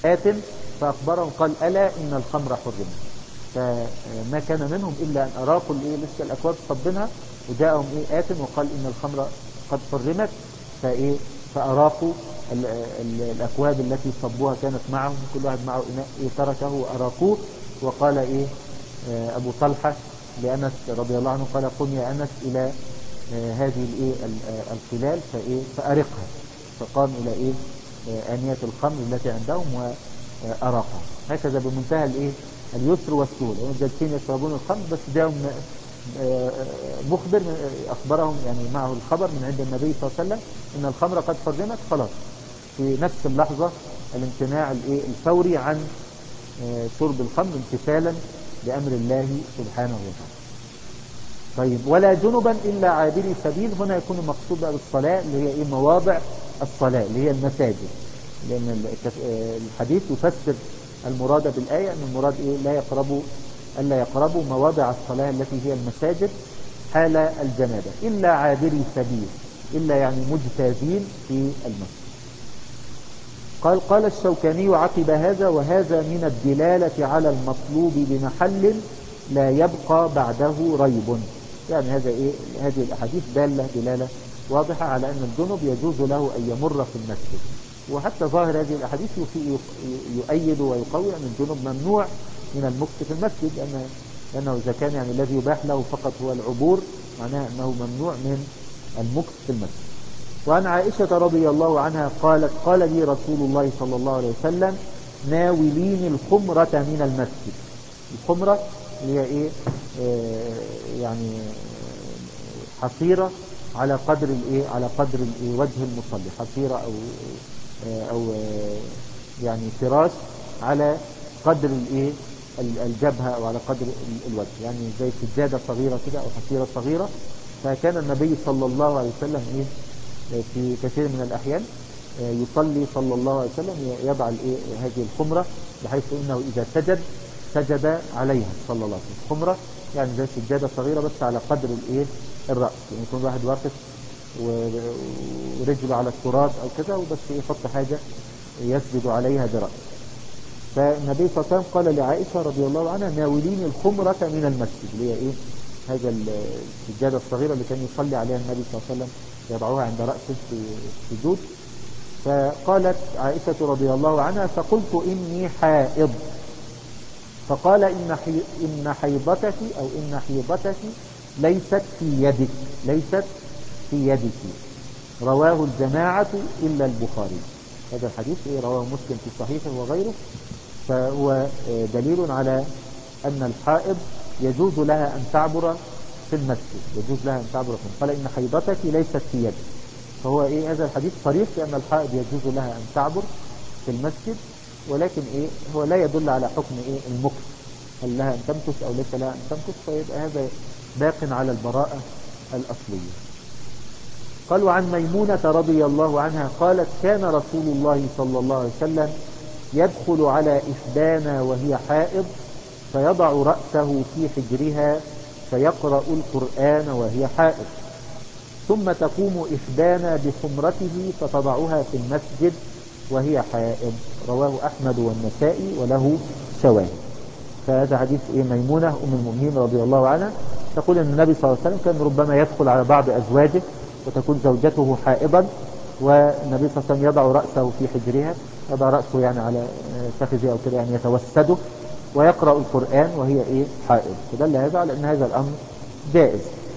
آت فأخبرهم قال ألا إن الخمر حرمت، فما كان منهم إلا أن أراقوا لسه الأكواب صبنها، وجاءهم آت وقال إن الخمر قد حرمت، فأراقوا الأكواب التي صبوها كانت معهم، كل واحد معه إناء تركه وأراقوه. وقال أبو طلحة لأنس رضي الله عنه قال قم يا أنس إلى هذه الخلال فأرقها، فقام إلى آنية الخمر التي عندهم وأراقها، هكذا بمنتهى اليسر والسهولة. هم جالسين يشربون الخمر، بس جاءهم مخبر أخبرهم يعني معه الخبر من عند النبي صلى الله عليه وسلم إن الخمر قد حرمت، خلاص في نفس اللحظة الامتناع الفوري عن شرب الخمر امتثالا لأمر الله سبحانه وتعالى. طيب ولا جنبا إلا عابري سبيل، هنا يكون المقصود بالصلاة اللي هي مواضع الصلاة اللي هي المساجد، لأن الحديث يفسر المراد بالآية أن المراد ألا يقربوا مواضع الصلاة التي هي المساجد حال الجنابة، إلا عابري سبيل، إلا يعني مجتازين في المسجد. قال الشوكاني عقب هذا وهذا من الدلالة على المطلوب بمحل لا يبقى بعده ريب، يعني هذه الأحاديث دلالة واضحة على أن الجنب يجوز له أن يمر في المسجد، وحتى ظاهر هذه الأحاديث يؤيد ويقوي أن الجنب ممنوع من المكث في المسجد، لأنه إذا كان يعني الذي يباح له فقط هو العبور معناه أنه ممنوع من المكث في المسجد. وعن عائشة رضي الله عنها قالت قال لي رسول الله صلى الله عليه وسلم ناوليني الخمرة من المسجد. الخمرة هي يعني حصيرة على قدر وجه المصلي، حصيرة أو يعني فراش على قدر الجبهة أو على قدر الوجه، يعني زي سجادة صغيرة كده أو حصيرة صغيرة. فكان النبي صلى الله عليه وسلم في كثير من الأحيان يصلي صلى الله عليه وسلم يضع هذه الخمرة، بحيث أنه إذا سجد عليها صلى الله عليه وسلم. الخمرة يعني زي سجادة صغيرة بس على قدر الرأس، يعني يكون واحد واقف ورجله على التراب أو كذا، وبس يحط حاجة يسجد عليها برأسه. فالنبي صلى الله عليه وسلم قال لعائشة رضي الله عنها ناوليني الخمرة من المسجد، اللي هي هذا السجادة الصغيرة اللي كان يصلي عليها النبي صلى الله عليه وسلم يضعوها عند رأسه في السجود. فقالت عائشة رضي الله عنها فقلت إني حائض، فقال إن حيضتك أو إن حيضتك ليست في يدك، رواه الجماعة إلا البخاري. هذا الحديث رواه مسلم في صحيحه وغيره، فهو دليل على أن الحائض يجوز لها أن تعبر في المسجد، قال إن حيضتك ليست في يدك، فهو هذا الحديث صريح بأن الحائض يجوز لها أن تعبر في المسجد، ولكن هو لا يدل على حكم المكث، هل لها أن تمكث أو ليس لها أن تمكث، فيبقى هذا باق على البراءة الأصلية. قال وعن ميمونة رضي الله عنها قالت كان رسول الله صلى الله عليه وسلم يدخل على إحدانا وهي حائض فيضع رأسه في حجرها فيقرأ القرآن وهي حائض، ثم تقوم إحدانا بخمرته فتضعها في المسجد وهي حائض، رواه أحمد والنسائي وله شواهد. فهذا حديث ميمونة أم المؤمنين رضي الله عنها تقول أن النبي صلى الله عليه وسلم كان ربما يدخل على بعض أزواجه وتكون زوجته حائضا، والنبي صلى الله عليه وسلم يضع رأسه في حجرها، يضع رأسه يعني على فخذه أو كده يعني يتوسده، ويقرأ القرآن وهي حائض، فدل هذا على أن هذا الأمر جائز.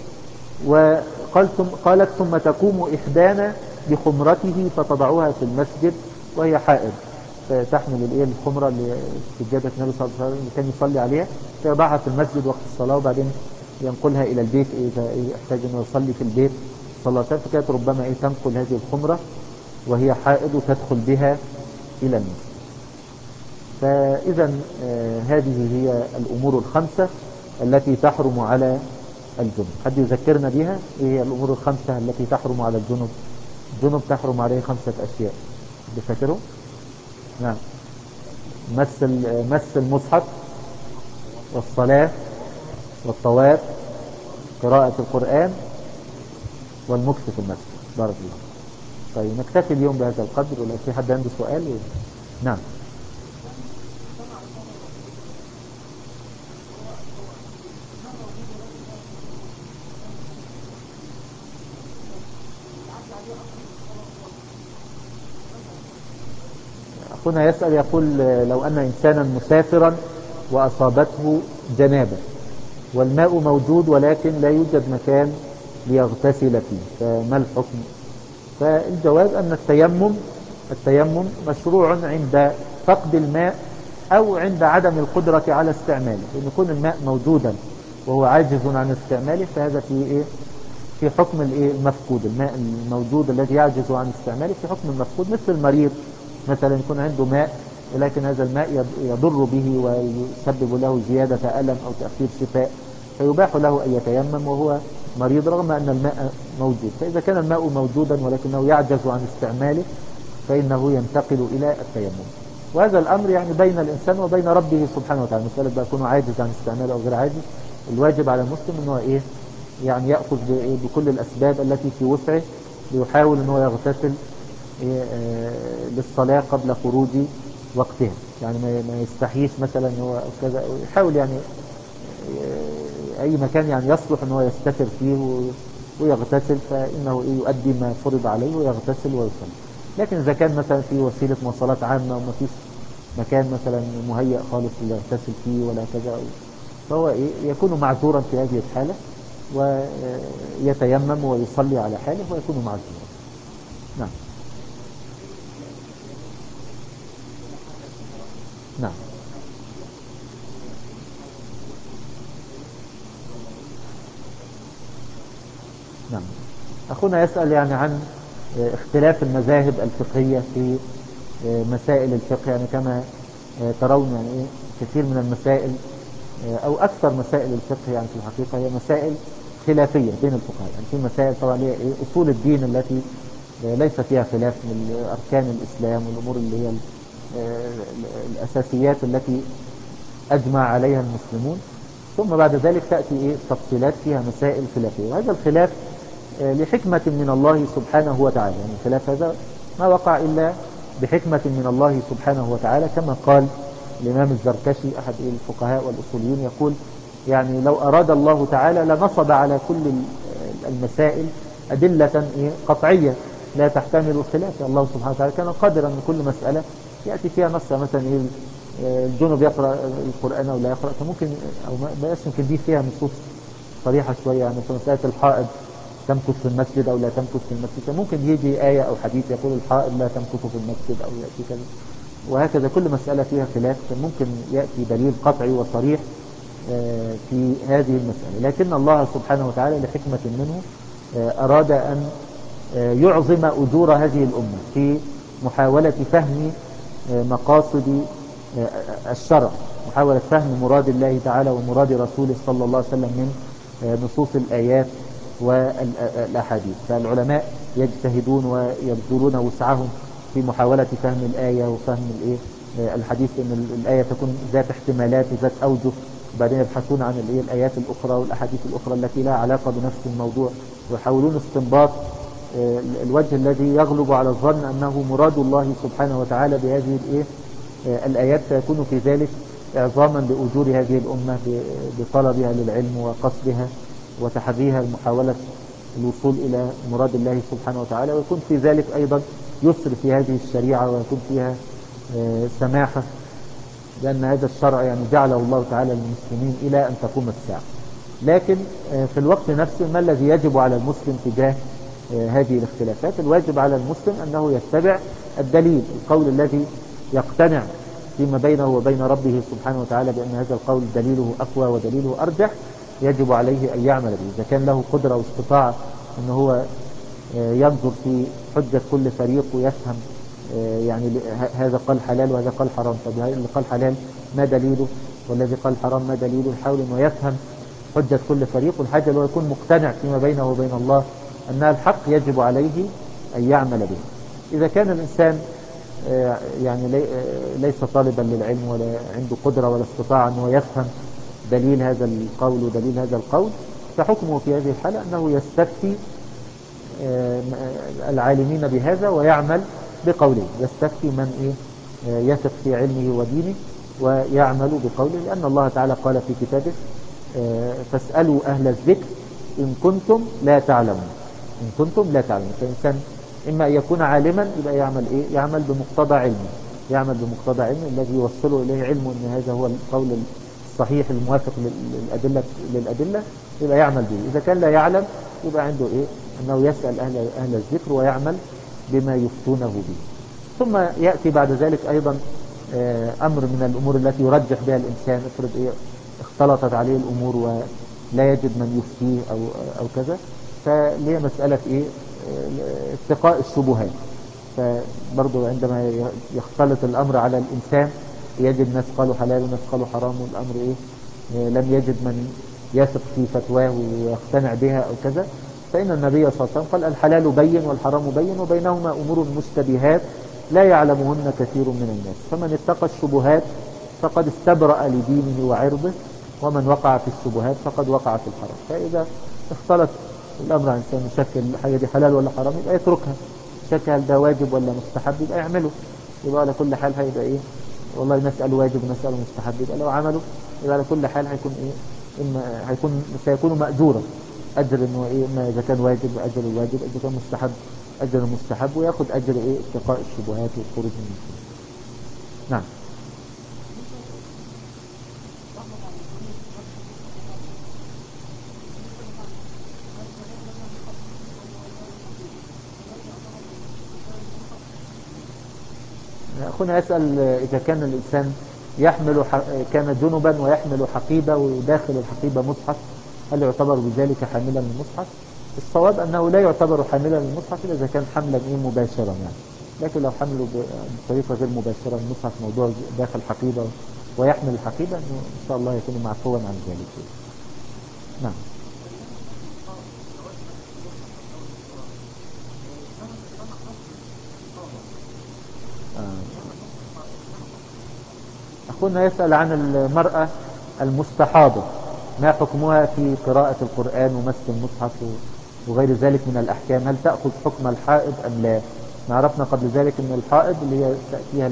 قالت ثم تقوم إحدانا بخمرته فتضعها في المسجد وهي حائض، فتحمل الخمرة لسجادة النبي صلى الله عليه وسلم اللي كان يصلي عليها، فيضعها في المسجد وقت الصلاة وبعدين ينقلها إلى البيت إذا يحتاج أنه يصلي في البيت صلى الله عليه وسلم، فكانت ربما تنقل هذه الخمرة وهي حائض وتدخل بها إلى المسجد. فإذا هذه هي الأمور الخمسة التي تحرم على الجنب. حد يذكرنا بها إيه هي الأمور الخمسة التي تحرم على الجنب؟ الجنب تحرم عليه 5 أشياء، بفكره؟ نعم، مس المصحف، والصلاة، والطواف، قراءة القرآن، والمكث في المسجد. بارك الله. طيب نكتفي اليوم بهذا القدر، ولا في حد عنده سؤال؟ نعم. أخونا يسأل يقول لو أن إنسانا مسافرا وأصابته جنابة والماء موجود ولكن لا يوجد مكان ليغتسل فيه، فما الحكم؟ فالجواب أن التيمم مشروع عند فقد الماء أو عند عدم القدرة على استعماله، لأن يكون الماء موجودا وهو عاجز عن استعماله فهذا في حكم المفقود. الماء الموجود الذي يعجز عن استعماله في حكم المفقود، مثل المريض مثلا يكون عنده ماء ولكن هذا الماء يضر به ويسبب له زيادة ألم أو تأخير شفاء، فيباح له أن يتيمم وهو مريض رغم أن الماء موجود. فإذا كان الماء موجودا ولكنه يعجز عن استعماله فإنه ينتقل إلى التيمم. وهذا الأمر يعني بين الإنسان وبين ربه سبحانه وتعالى، مسألة بقى يكون عاجز عن استعماله أو غير عاجز. الواجب على المسلم أنه يعني يأخذ بكل الأسباب التي في وسعه ليحاول أنه يغتسل للصلاة قبل خروج وقتها، يعني ما يستحيش مثلا هو كذا، يحاول يعني أي مكان يعني يصلح أنه يستتر فيه ويغتسل، فإنه يؤدي ما فرض عليه ويغتسل ويصلي. لكن إذا كان مثلا في وسيلة مواصلات عامة وما فيش مكان مثلا مهيأ خالص يغتسل فيه ولا كذا، فهو يكون معذورا في هذه الحالة ويتيمم ويصلي على حاله ويكون معذورا. نعم نعم. نعم. أخونا يسأل يعني عن اختلاف المذاهب الفقهية في مسائل الفقه، يعني كما ترون يعني كثير من المسائل أو أكثر مسائل الفقه يعني في الحقيقة هي مسائل خلافية بين الفقهاء. يعني في مسائل طبعا هي أصول الدين التي ليس فيها خلاف من أركان الإسلام والأمور اللي هي الأساسيات التي أجمع عليها المسلمون، ثم بعد ذلك تأتي تفصيلات فيها مسائل خلافية. وهذا الخلاف لحكمة من الله سبحانه وتعالى، يعني الخلاف هذا ما وقع إلا بحكمة من الله سبحانه وتعالى، كما قال الإمام الزركشي أحد الفقهاء والأصوليين يقول يعني لو أراد الله تعالى لنصب على كل المسائل أدلة قطعية لا تحتمل الخلاف. الله سبحانه وتعالى كان قادرا أن كل مسألة يأتي فيها نص، مثلا الجنوب يقرأ القرآن أو لا يقرأ، فممكن أو ما يمكن دي فيها نصوص صريحة شوية، يعني في مسألة الحائض تمكث في المسجد أو لا تمكث في المسجد، ممكن يجي آية أو حديث يقول الحائض لا تمكث في المسجد أو يأتي كذا، وهكذا كل مسألة فيها خلاف ممكن يأتي دليل قطعي وصريح في هذه المسألة. لكن الله سبحانه وتعالى لحكمة منه أراد أن يعظم أجور هذه الأمة في محاولة فهم مقاصد الشرع، محاولة فهم مراد الله تعالى ومراد رسوله صلى الله عليه وسلم من نصوص الآيات والأحاديث. فالعلماء يجتهدون ويبذلون وسعهم في محاولة فهم الآية وفهم الحديث، أن الآية تكون ذات احتمالات ذات أوجه، وبعدين يبحثون عن الآيات الأخرى والأحاديث الأخرى التي لها علاقة بنفس الموضوع، ويحاولون استنباط الوجه الذي يغلب على الظن أنه مراد الله سبحانه وتعالى بهذه الآيات، فيكون في ذلك إعظاما لأجور هذه الأمة بطلبها للعلم وقصدها وتحريها محاولة الوصول إلى مراد الله سبحانه وتعالى، ويكون في ذلك أيضا يسر في هذه الشريعة ويكون فيها سماحة، لأن هذا الشرع يعني جعله الله تعالى للمسلمين إلى أن تقوم الساعة. لكن في الوقت نفسه ما الذي يجب على المسلم تجاه هذه الاختلافات؟ الواجب على المسلم أنه يتبع الدليل، القول الذي يقتنع فيما بينه وبين ربه سبحانه وتعالى بأن هذا القول دليله أقوى ودليله أرجح، يجب عليه أن يعمل به. إذا كان له قدرة واستطاعة أنه هو ينظر في حجة كل فريق ويفهم يعني هذا قال حلال وهذا قال حرام، طب اللي قال حلال ما دليله والذي قال حرام ما دليله، يحاول أنه يفهم حجة كل فريق، والحاجة لو يكون مقتنع فيما بينه وبين الله أنها الحق يجب عليه أن يعمل به. إذا كان الإنسان يعني ليس طالبا للعلم ولا عنده قدرة ولا استطاعة أنه يفهم دليل هذا القول ودليل هذا القول، فحكمه في هذه الحالة أنه يستفتي العالمين بهذا ويعمل بقوله، يستفتي من يثق في علمه ودينه ويعمل بقوله، لأن الله تعالى قال في كتابه فاسألوا أهل الذكر إن كنتم لا تعلمون. إن كنتم لا تعلمون، فالإنسان إما أن يكون عالما يبقى يعمل يعمل بمقتضى علمه، يعمل بمقتضى علمه الذي يوصله إليه علمه أن هذا هو القول الصحيح الموافق للأدلة يبقى يعمل به. إذا كان لا يعلم يبقى عنده إيه؟ أنه يسأل أهل الذكر ويعمل بما يفتونه به. ثم يأتي بعد ذلك أيضا أمر من الأمور التي يرجح بها الإنسان. افرض إيه اختلطت عليه الأمور ولا يجد من يفتيه أو كذا، فليه مسألة إيه اتقاء الشبهات. فبرضو عندما يختلط الأمر على الإنسان يجد ناس قالوا حلال وناس قالوا حرام، والأمر إيه لم يجد من يثق في فتواه ويقتنع بها أو كذا، فإن النبي صلى الله عليه وسلم قال الحلال بين والحرام بين وبينهما أمور مشتبهات لا يعلمهن كثير من الناس، فمن اتقى الشبهات فقد استبرأ لدينه وعرضه، ومن وقع في الشبهات فقد وقع في الحرام. فإذا اختلط الأمر عن إنسان يشكل الحاجة دي حلال ولا حرام يبقى يتركها، شك هل ده واجب ولا مستحب يبقى يعمله. يبقى على كل حال هيبقى إيه والله نسأل واجب ونسأل مستحب، يبقى لو عمله يبقى على كل حال هيكون إيه إما سيكون مأجورا، أجر إنه إيه إما إذا كان واجب أجر الواجب، إذا كان مستحب أجر المستحب، ويأخذ أجر إيه اتقاء الشبهات والخروج من المشكلة. نعم. أخونا يسأل إذا كان الإنسان كان جنبا ويحمل حقيبة وداخل الحقيبة مصحف، هل يعتبر بذلك حاملا للمصحف؟ الصواب أنه لا يعتبر حاملا للمصحف إذا كان حملا مباشرا يعني، لكن لو حمله بطريقة غير مباشرة المصحف موضوع داخل حقيبة ويحمل الحقيبة إن شاء الله يكون معفوا عن ذلك. نعم. أخونا يسأل عن المرأة المستحاضة، ما حكمها في قراءة القرآن ومس المصحف وغير ذلك من الأحكام، هل تأخذ حكم الحائض أم لا؟ عرفنا قبل ذلك أن الحائض اللي هي تأتيها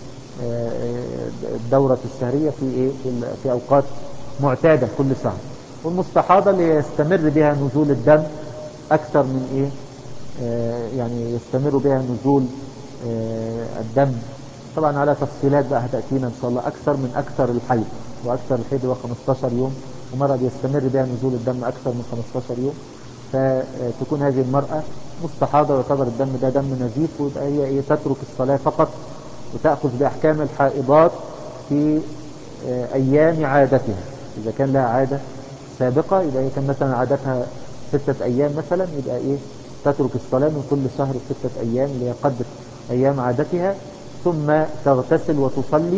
الدورة الشهرية في أوقات معتادة كل شهر، والمستحاضة اللي يستمر بها نزول الدم أكثر من يعني يستمر بها نزول الدم، طبعا على تفصيلات بقى هتأتينا إن شاء الله، أكثر الحيض، وأكثر الحيض هو 15 يوم، ومرة بيستمر بها نزول الدم أكثر من 15 يوم، فتكون هذه المرأة مستحاضة ويعتبر الدم ده دم نزيف، ويبقى هي تترك الصلاة فقط وتأخذ بأحكام الحائضات في أيام عادتها. إذا كان لها عادة سابقة يبقى هي كان مثلا عادتها 6 أيام مثلا، يبقى تترك الصلاة من كل شهر 6 أيام اللي هي قدر أيام عادتها، ثم تغتسل وتصلي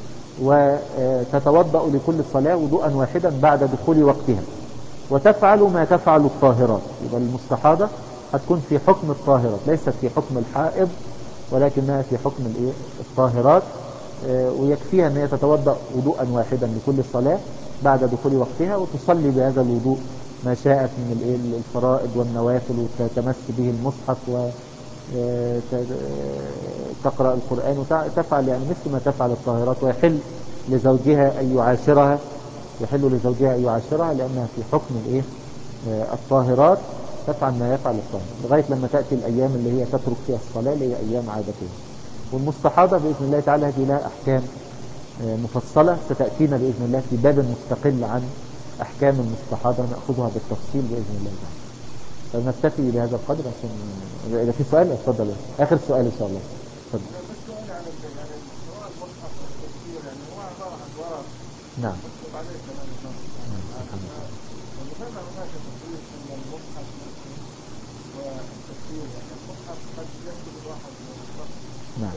وتتوضأ لكل صلاة وضوءا واحدا بعد دخول وقتها، وتفعل ما تفعل الطاهرات. يبقى المستحاضة هتكون في حكم الطاهرات، ليست في حكم الحائض ولكنها في حكم الطاهرات، ويكفيها أن هي تتوضأ وضوءا واحدا لكل صلاة بعد دخول وقتها، وتصلي بهذا الوضوء ما شاءت من الفرائض والنوافل، وتتمس به المصحف وتقرأ القرآن وتفعل يعني مثل ما تفعل الطاهرات، ويحل لزوجها أن يعاشرها لأنها في حكم الطاهرات، تفعل ما يفعل الطاهر لغاية لما تأتي الأيام اللي هي تترك فيها الصلاة اللي هي أيام عادتها. والمستحاضة بإذن الله تعالى هذه لها أحكام مفصلة ستأتينا بإذن الله في باب مستقل عن أحكام المستحاضة، نأخذها بالتفصيل بإذن الله تعالى. فنكتفي بهذا القدر عشان إذا في سؤال اتفضل. آخر سؤال إن شاء الله. اتفضل. نعم. نعم.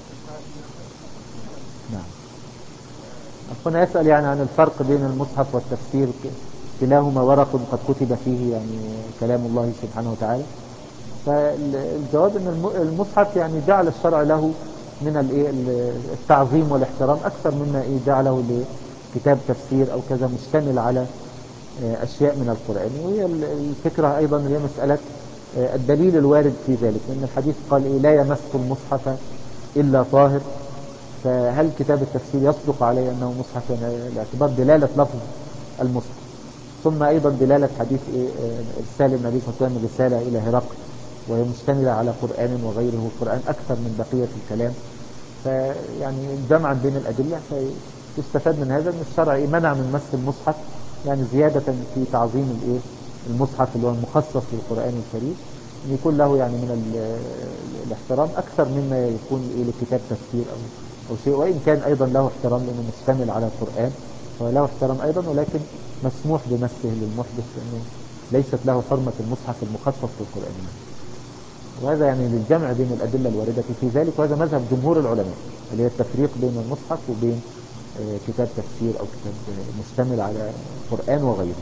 نعم. أخونا يسأل يعني عن الفرق بين المصحف والتفسير، كلاهما ورق قد كتب فيه يعني كلام الله سبحانه وتعالى. فالجواب أن المصحف يعني جعل الشرع له من التعظيم والاحترام أكثر مما جعله لكتاب تفسير أو كذا مشتمل على أشياء من القرآن. وهي الفكرة أيضا هي مسألة الدليل الوارد في ذلك، لأن الحديث قال لا يمس المصحف إلا طاهر، فهل كتاب التفسير يصدق عليه أنه مصحف باعتبار دلالة لفظ المصحف، ثم أيضا دلالة حديث إرسال النبي صلى الله عليه وسلم رسالة إلى هرقل وهي مشتملة على قرآن وغيره، القرآن أكثر من بقية الكلام، فيعني جمعا بين الأدلة فيستفاد من هذا ان الشرع منع من مس المصحف، يعني زيادة في تعظيم المصحف اللي هو المخصص للقرآن الكريم، ان يكون له يعني من الاحترام اكثر مما يكون لكتاب تفسير او شيء، وان كان ايضا له احترام لانه مشتمل على القرآن وله احترام ايضا، ولكن مسموح بمسه للمحدث لانه ليست له حرمة المصحف المخصص للقرآن. وهذا يعني للجمع بين الأدلة الواردة في ذلك، وهذا مذهب جمهور العلماء اللي هي التفريق بين المصحف وبين كتاب تفسير أو كتاب مشتمل على القرآن وغيره.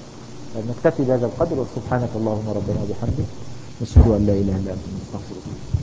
نكتفي بهذا القدر، وسبحانك اللهم ربنا وبحمدك نشهد أن لا إله إلا أنت نستغفرك.